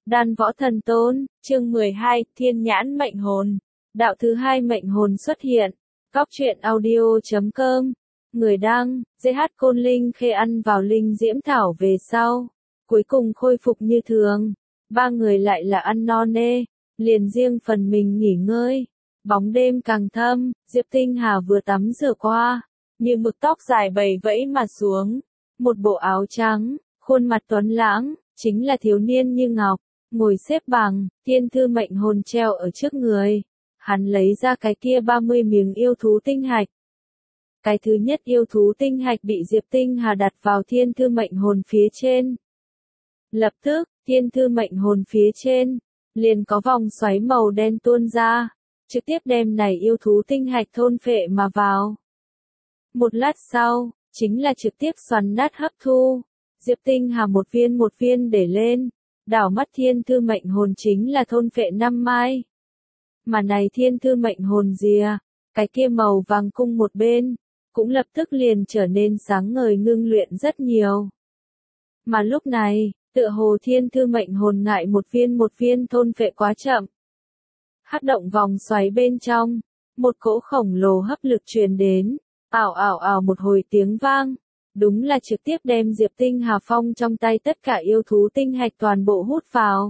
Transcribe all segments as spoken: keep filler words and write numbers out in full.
Đan Võ Thần Tôn, chương mười hai, Thiên Nhãn Mệnh Hồn. Đạo thứ hai mệnh hồn xuất hiện. Góc truyện audio chấm com. Người đăng, giê hát Côn Linh Khê ăn vào linh diễm thảo về sau. Cuối cùng khôi phục như thường. Ba người lại là ăn no nê. Liền riêng phần mình nghỉ ngơi. Bóng đêm càng thâm, Diệp Tinh Hà vừa tắm rửa qua. Như mực tóc dài bầy vẫy mà xuống. Một bộ áo trắng, khuôn mặt tuấn lãng, chính là thiếu niên như ngọc. Ngồi xếp bằng, thiên thư mệnh hồn treo ở trước người. Hắn lấy ra cái kia ba mươi miếng yêu thú tinh hạch. Cái thứ nhất yêu thú tinh hạch bị Diệp Tinh Hà đặt vào thiên thư mệnh hồn phía trên. Lập tức, thiên thư mệnh hồn phía trên, liền có vòng xoáy màu đen tuôn ra, trực tiếp đem này yêu thú tinh hạch thôn phệ mà vào. Một lát sau, chính là trực tiếp xoắn nát hấp thu. Diệp Tinh Hà một viên một viên để lên. Đảo mắt thiên thư mệnh hồn chính là thôn phệ năm mai. Mà này thiên thư mệnh hồn rìa, cái kia màu vàng cung một bên, cũng lập tức liền trở nên sáng ngời ngưng luyện rất nhiều. Mà lúc này, tựa hồ thiên thư mệnh hồn ngại một viên một viên thôn phệ quá chậm. Hắc động vòng xoáy bên trong, một cỗ khổng lồ hấp lực truyền đến, ảo ảo ảo một hồi tiếng vang. Đúng là trực tiếp đem Diệp Tinh Hà Phong trong tay tất cả yêu thú tinh hạch toàn bộ hút vào.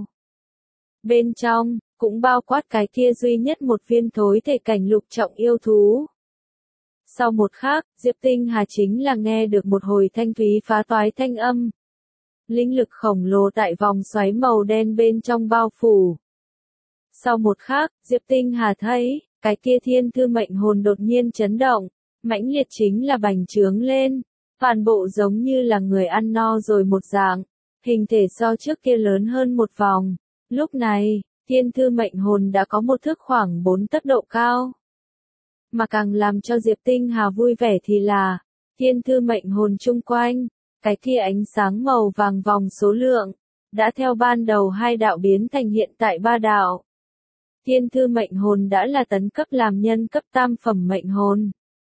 Bên trong, cũng bao quát cái kia duy nhất một viên thối thể cảnh lục trọng yêu thú. Sau một khắc, Diệp Tinh Hà chính là nghe được một hồi thanh thúy phá toái thanh âm. Linh lực khổng lồ tại vòng xoáy màu đen bên trong bao phủ. Sau một khắc, Diệp Tinh Hà thấy, cái kia thiên thư mệnh hồn đột nhiên chấn động, mãnh liệt chính là bành trướng lên. Toàn bộ giống như là người ăn no rồi một dạng, hình thể so trước kia lớn hơn một vòng. Lúc này, thiên thư mệnh hồn đã có một thước khoảng bốn tấc độ cao. Mà càng làm cho Diệp Tinh Hà vui vẻ thì là, thiên thư mệnh hồn chung quanh, cái kia ánh sáng màu vàng vòng số lượng, đã theo ban đầu hai đạo biến thành hiện tại ba đạo. Thiên thư mệnh hồn đã là tấn cấp làm nhân cấp tam phẩm mệnh hồn.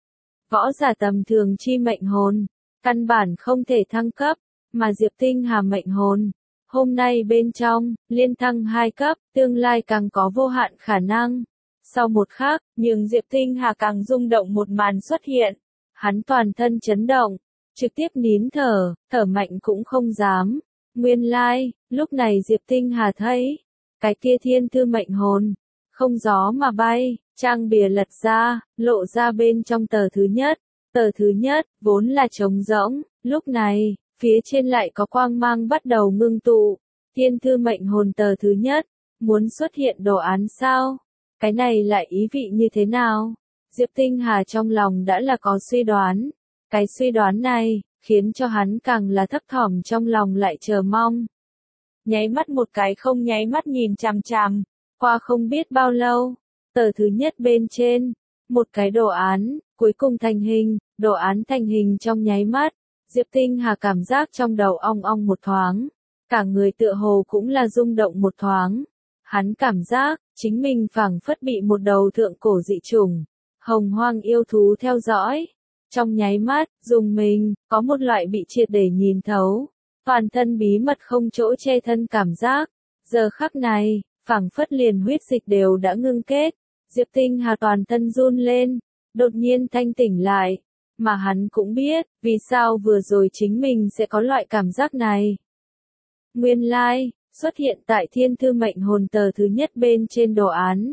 Võ giả tầm thường chi mệnh hồn, căn bản không thể thăng cấp, mà Diệp Tinh Hà mệnh hồn, hôm nay bên trong, liên thăng hai cấp, tương lai càng có vô hạn khả năng. Sau một khắc, nhưng Diệp Tinh Hà càng rung động một màn xuất hiện, hắn toàn thân chấn động, trực tiếp nín thở, thở mạnh cũng không dám. Nguyên lai, lúc này Diệp Tinh Hà thấy, cái kia thiên thư mệnh hồn, không gió mà bay. Trang bìa lật ra, lộ ra bên trong tờ thứ nhất. Tờ thứ nhất, vốn là trống rỗng, lúc này, phía trên lại có quang mang bắt đầu ngưng tụ. Thiên thư mệnh hồn tờ thứ nhất, muốn xuất hiện đồ án sao? Cái này lại ý vị như thế nào? Diệp Tinh Hà trong lòng đã là có suy đoán. Cái suy đoán này, khiến cho hắn càng là thấp thỏm trong lòng lại chờ mong. Nháy mắt một cái không nháy mắt nhìn chằm chằm, qua không biết bao lâu. Tờ thứ nhất bên trên, một cái đồ án, cuối cùng thành hình, đồ án thành hình trong nháy mắt, Diệp Tinh Hà cảm giác trong đầu ong ong một thoáng, cả người tựa hồ cũng là rung động một thoáng. Hắn cảm giác, chính mình phảng phất bị một đầu thượng cổ dị chủng, hồng hoang yêu thú theo dõi. Trong nháy mắt, dùng mình, có một loại bị triệt để nhìn thấu, toàn thân bí mật không chỗ che thân cảm giác. Giờ khắc này, phảng phất liền huyết dịch đều đã ngưng kết. Diệp Tinh Hà toàn thân run lên, đột nhiên thanh tỉnh lại, mà hắn cũng biết, vì sao vừa rồi chính mình sẽ có loại cảm giác này. Nguyên lai, xuất hiện tại thiên thư mệnh hồn tờ thứ nhất bên trên đồ án.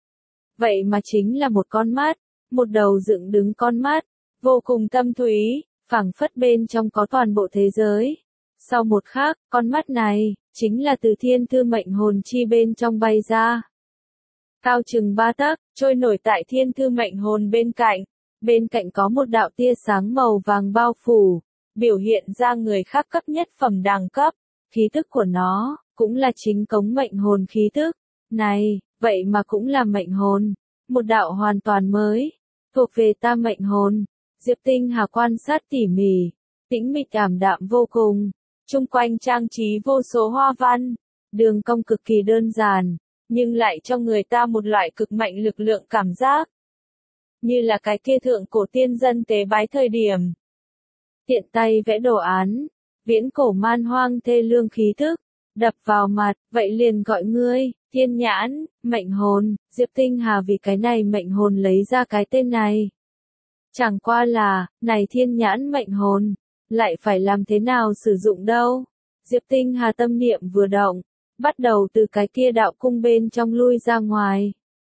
Vậy mà chính là một con mắt, một đầu dựng đứng con mắt, vô cùng thâm thúy, phảng phất bên trong có toàn bộ thế giới. Sau một khắc, con mắt này, chính là từ thiên thư mệnh hồn chi bên trong bay ra. Cao chừng ba tấc, trôi nổi tại thiên thư mệnh hồn bên cạnh. Bên cạnh có một đạo tia sáng màu vàng bao phủ, biểu hiện ra người khác cấp nhất phẩm đẳng cấp. Khí tức của nó, cũng là chính cống mệnh hồn khí tức. Này, vậy mà cũng là mệnh hồn. Một đạo hoàn toàn mới, thuộc về ta mệnh hồn. Diệp Tinh Hà quan sát tỉ mỉ, tĩnh mịch ảm đạm vô cùng. Trung quanh trang trí vô số hoa văn, đường cong cực kỳ đơn giản. Nhưng lại cho người ta một loại cực mạnh lực lượng cảm giác. Như là cái kia thượng cổ tiên dân tế bái thời điểm. Tiện tay vẽ đồ án, viễn cổ man hoang thê lương khí thức, đập vào mặt, vậy liền gọi ngươi, thiên nhãn, mệnh hồn, Diệp Tinh Hà vì cái này mệnh hồn lấy ra cái tên này. Chẳng qua là, này thiên nhãn mệnh hồn, lại phải làm thế nào sử dụng đâu. Diệp Tinh Hà tâm niệm vừa động, bắt đầu từ cái kia đạo cung bên trong lui ra ngoài.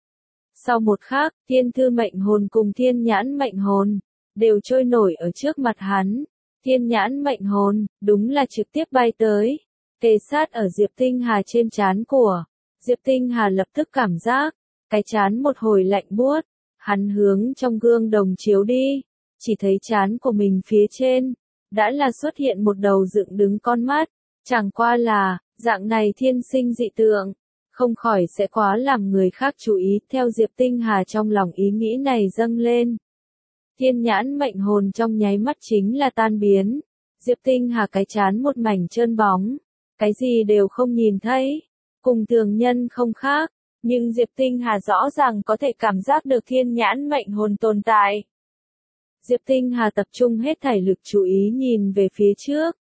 Sau một khắc, thiên thư mệnh hồn cùng thiên nhãn mệnh hồn, đều trôi nổi ở trước mặt hắn. Thiên nhãn mệnh hồn, đúng là trực tiếp bay tới, kề sát ở Diệp Tinh Hà trên trán của. Diệp Tinh Hà lập tức cảm giác, cái trán một hồi lạnh buốt, hắn hướng trong gương đồng chiếu đi, chỉ thấy trán của mình phía trên, đã là xuất hiện một đầu dựng đứng con mắt, chẳng qua là, dạng này thiên sinh dị tượng, không khỏi sẽ quá làm người khác chú ý, theo Diệp Tinh Hà trong lòng ý nghĩ này dâng lên. Thiên nhãn mệnh hồn trong nháy mắt chính là tan biến, Diệp Tinh Hà cái trán một mảnh trơn bóng, cái gì đều không nhìn thấy, cùng thường nhân không khác, nhưng Diệp Tinh Hà rõ ràng có thể cảm giác được thiên nhãn mệnh hồn tồn tại. Diệp Tinh Hà tập trung hết thảy lực chú ý nhìn về phía trước.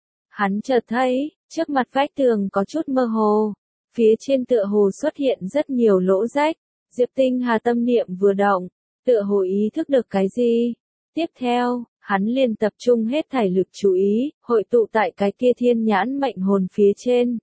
Hắn chợt thấy, trước mặt vách tường có chút mơ hồ, phía trên tựa hồ xuất hiện rất nhiều lỗ rách. Diệp Tinh Hà tâm niệm vừa động, tựa hồ ý thức được cái gì. Tiếp theo, hắn liền tập trung hết thảy lực chú ý, hội tụ tại cái kia thiên nhãn mệnh hồn phía trên.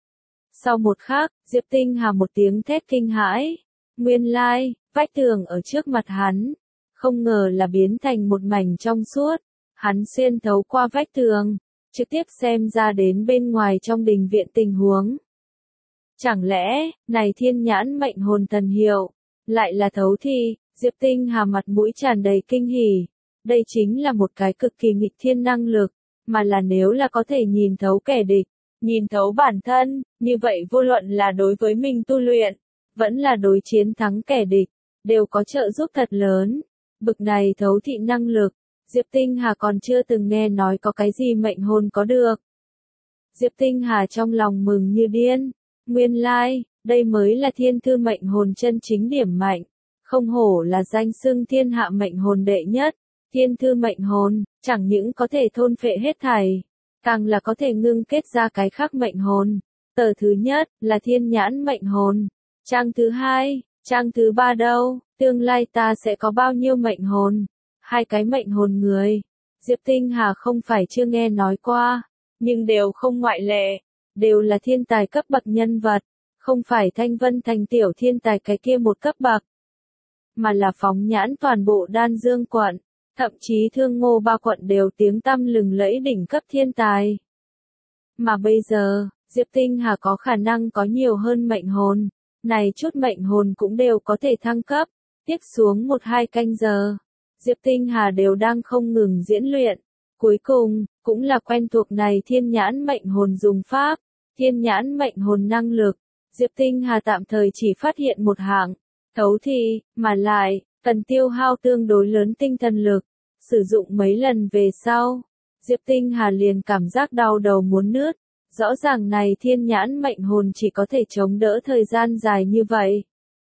Sau một khắc, Diệp Tinh Hà một tiếng thét kinh hãi. Nguyên lai, vách tường ở trước mặt hắn, không ngờ là biến thành một mảnh trong suốt. Hắn xuyên thấu qua vách tường, trực tiếp xem ra đến bên ngoài trong đình viện tình huống. Chẳng lẽ, này thiên nhãn mệnh hồn thần hiệu, lại là thấu thi. Diệp Tinh Hà mặt mũi tràn đầy kinh hỉ. Đây chính là một cái cực kỳ nghịch thiên năng lực, mà là nếu là có thể nhìn thấu kẻ địch, nhìn thấu bản thân, như vậy vô luận là đối với mình tu luyện, vẫn là đối chiến thắng kẻ địch, đều có trợ giúp thật lớn. Bực này thấu thị năng lực, Diệp Tinh Hà còn chưa từng nghe nói có cái gì mệnh hồn có được. Diệp Tinh Hà trong lòng mừng như điên, nguyên lai, đây mới là thiên thư mệnh hồn chân chính điểm mạnh, không hổ là danh xưng thiên hạ mệnh hồn đệ nhất. Thiên thư mệnh hồn, chẳng những có thể thôn phệ hết thảy, càng là có thể ngưng kết ra cái khác mệnh hồn. Tờ thứ nhất là thiên nhãn mệnh hồn. Trang thứ hai, trang thứ ba đâu, tương lai ta sẽ có bao nhiêu mệnh hồn? Hai cái mệnh hồn người. Diệp Tinh Hà không phải chưa nghe nói qua, nhưng đều không ngoại lệ, đều là thiên tài cấp bậc nhân vật, không phải Thanh Vân Thành tiểu thiên tài cái kia một cấp bậc, mà là phóng nhãn toàn bộ Đan Dương quận. Thậm chí Thương Ngô ba quận đều tiếng tăm lừng lẫy đỉnh cấp thiên tài. Mà bây giờ, Diệp Tinh Hà có khả năng có nhiều hơn mệnh hồn, này chút mệnh hồn cũng đều có thể thăng cấp. Tiếp xuống một hai canh giờ, Diệp Tinh Hà đều đang không ngừng diễn luyện. Cuối cùng, cũng là quen thuộc này thiên nhãn mệnh hồn dùng pháp, thiên nhãn mệnh hồn năng lực. Diệp Tinh Hà tạm thời chỉ phát hiện một hạng, thấu thị, mà lại, cần tiêu hao tương đối lớn tinh thần lực, sử dụng mấy lần về sau, Diệp Tinh Hà liền cảm giác đau đầu muốn nứt, rõ ràng này thiên nhãn mệnh hồn chỉ có thể chống đỡ thời gian dài như vậy.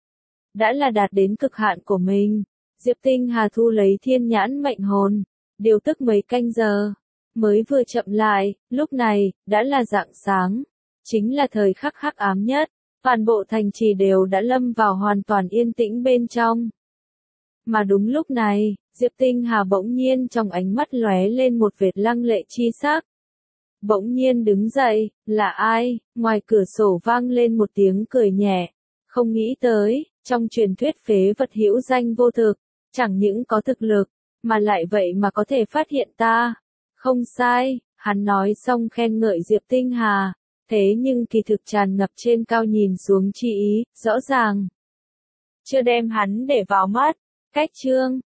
Đã là đạt đến cực hạn của mình, Diệp Tinh Hà thu lấy thiên nhãn mệnh hồn, điều tức mấy canh giờ, mới vừa chậm lại, lúc này, đã là rạng sáng, chính là thời khắc hắc ám nhất, toàn bộ thành trì đều đã lâm vào hoàn toàn yên tĩnh bên trong. Mà đúng lúc này, Diệp Tinh Hà bỗng nhiên trong ánh mắt lóe lên một vệt lăng lệ chi sắc. Bỗng nhiên đứng dậy, là ai? Ngoài cửa sổ vang lên một tiếng cười nhẹ. Không nghĩ tới, trong truyền thuyết phế vật hữu danh vô thực, chẳng những có thực lực, mà lại vậy mà có thể phát hiện ta. Không sai, hắn nói xong khen ngợi Diệp Tinh Hà, thế nhưng kỳ thực tràn ngập trên cao nhìn xuống chi ý, rõ ràng chưa đem hắn để vào mắt. Cách chương